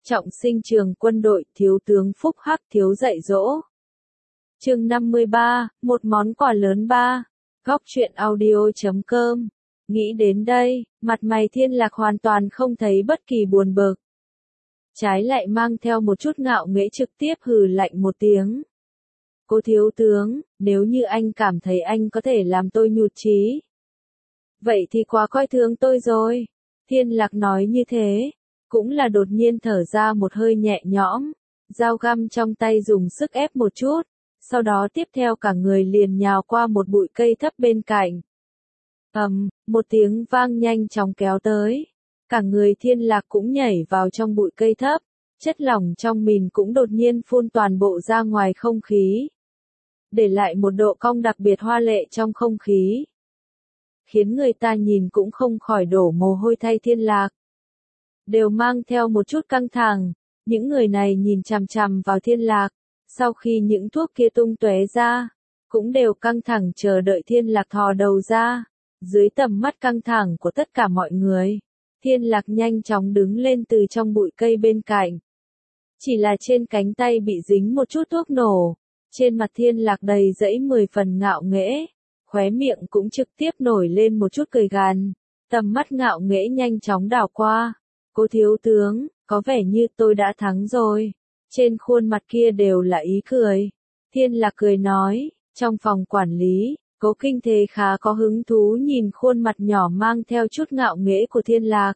Trọng sinh trường quân đội, thiếu tướng Phúc Hắc thiếu dạy dỗ. Chương 53, một món quà lớn 3. Góc truyện audio.com. Nghĩ đến đây, mặt mày Thiên Lạc hoàn toàn không thấy bất kỳ buồn bực. Trái lại mang theo một chút ngạo nghễ, trực tiếp hừ lạnh một tiếng. Cô thiếu tướng, nếu như anh cảm thấy anh có thể làm tôi nhụt chí, vậy thì quá coi thường tôi rồi. Thiên Lạc nói như thế, cũng là đột nhiên thở ra một hơi nhẹ nhõm, dao găm trong tay dùng sức ép một chút, sau đó tiếp theo cả người liền nhào qua một bụi cây thấp bên cạnh. Một tiếng vang nhanh chóng kéo tới, cả người Thiên Lạc cũng nhảy vào trong bụi cây thấp, chất lỏng trong mìn cũng đột nhiên phun toàn bộ ra ngoài không khí, để lại một độ cong đặc biệt hoa lệ trong không khí, khiến người ta nhìn cũng không khỏi đổ mồ hôi thay Thiên Lạc. Đều mang theo một chút căng thẳng, những người này nhìn chằm chằm vào Thiên Lạc, sau khi những thuốc kia tung tóe ra, cũng đều căng thẳng chờ đợi Thiên Lạc thò đầu ra. Dưới tầm mắt căng thẳng của tất cả mọi người, Thiên Lạc nhanh chóng đứng lên từ trong bụi cây bên cạnh. Chỉ là trên cánh tay bị dính một chút thuốc nổ, trên mặt Thiên Lạc đầy dẫy 10 phần ngạo nghễ, khóe miệng cũng trực tiếp nổi lên một chút cười gằn, tầm mắt ngạo nghễ nhanh chóng đảo qua. Cô thiếu tướng, có vẻ như tôi đã thắng rồi. Trên khuôn mặt kia đều là ý cười. Thiên Lạc cười nói, trong phòng quản lý, Cố Kinh Thế khá có hứng thú nhìn khuôn mặt nhỏ mang theo chút ngạo nghễ của Thiên Lạc.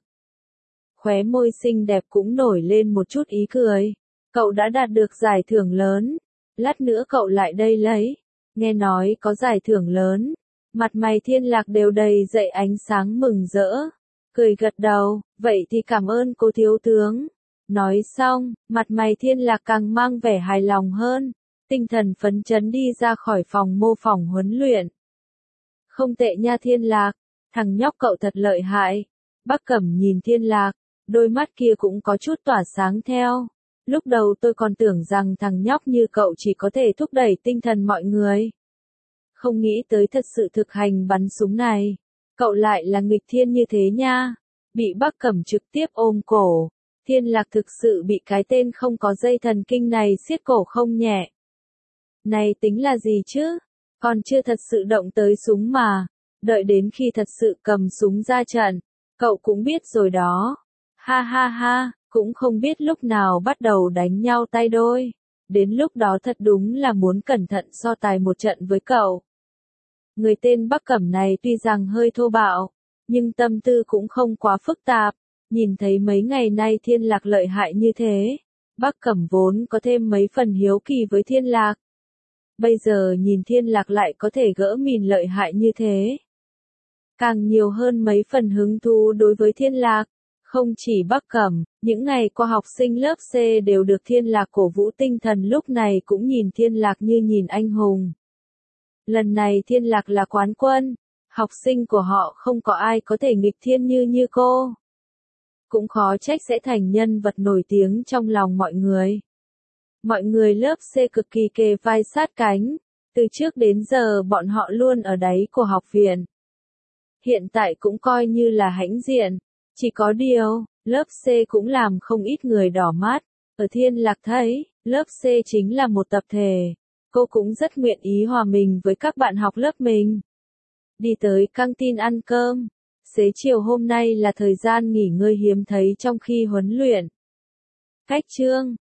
Khóe môi xinh đẹp cũng nổi lên một chút ý cười. Cậu đã đạt được giải thưởng lớn. Lát nữa cậu lại đây lấy. Nghe nói có giải thưởng lớn. Mặt mày Thiên Lạc đều đầy dậy ánh sáng mừng rỡ. Cười gật đầu, vậy thì cảm ơn cô thiếu tướng. Nói xong, mặt mày Thiên Lạc càng mang vẻ hài lòng hơn. Tinh thần phấn chấn đi ra khỏi phòng mô phỏng huấn luyện. Không tệ nha Thiên Lạc, thằng nhóc cậu thật lợi hại. Bắc Cẩm nhìn Thiên Lạc, đôi mắt kia cũng có chút tỏa sáng theo. Lúc đầu tôi còn tưởng rằng thằng nhóc như cậu chỉ có thể thúc đẩy tinh thần mọi người. Không nghĩ tới thật sự thực hành bắn súng này. Cậu lại là nghịch thiên như thế nha. Bị Bắc Cẩm trực tiếp ôm cổ. Thiên Lạc thực sự bị cái tên không có dây thần kinh này siết cổ không nhẹ. Này tính là gì chứ? Còn chưa thật sự động tới súng mà. Đợi đến khi thật sự cầm súng ra trận, cậu cũng biết rồi đó. Ha ha ha, cũng không biết lúc nào bắt đầu đánh nhau tay đôi. Đến lúc đó thật đúng là muốn cẩn thận so tài một trận với cậu. Người tên Bắc Cẩm này tuy rằng hơi thô bạo, nhưng tâm tư cũng không quá phức tạp. Nhìn thấy mấy ngày nay Thiên Lạc lợi hại như thế, Bắc Cẩm vốn có thêm mấy phần hiếu kỳ với Thiên Lạc. Bây giờ nhìn Thiên Lạc lại có thể gỡ mìn lợi hại như thế, càng nhiều hơn mấy phần hứng thú đối với Thiên Lạc. Không chỉ Bắc Cẩm, những ngày qua học sinh lớp C đều được Thiên Lạc cổ vũ tinh thần, lúc này cũng nhìn Thiên Lạc như nhìn anh hùng. Lần này Thiên Lạc là quán quân, học sinh của họ không có ai có thể nghịch thiên như cô. Cũng khó trách sẽ thành nhân vật nổi tiếng trong lòng mọi người. Mọi người lớp C cực kỳ kề vai sát cánh, từ trước đến giờ bọn họ luôn ở đáy của học viện. Hiện tại cũng coi như là hãnh diện, chỉ có điều, lớp C cũng làm không ít người đỏ mắt. Ở Thiên Lạc thấy, lớp C chính là một tập thể, cô cũng rất nguyện ý hòa mình với các bạn học lớp mình. Đi tới căng tin ăn cơm. Xế chiều hôm nay là thời gian nghỉ ngơi hiếm thấy trong khi huấn luyện. Cách chương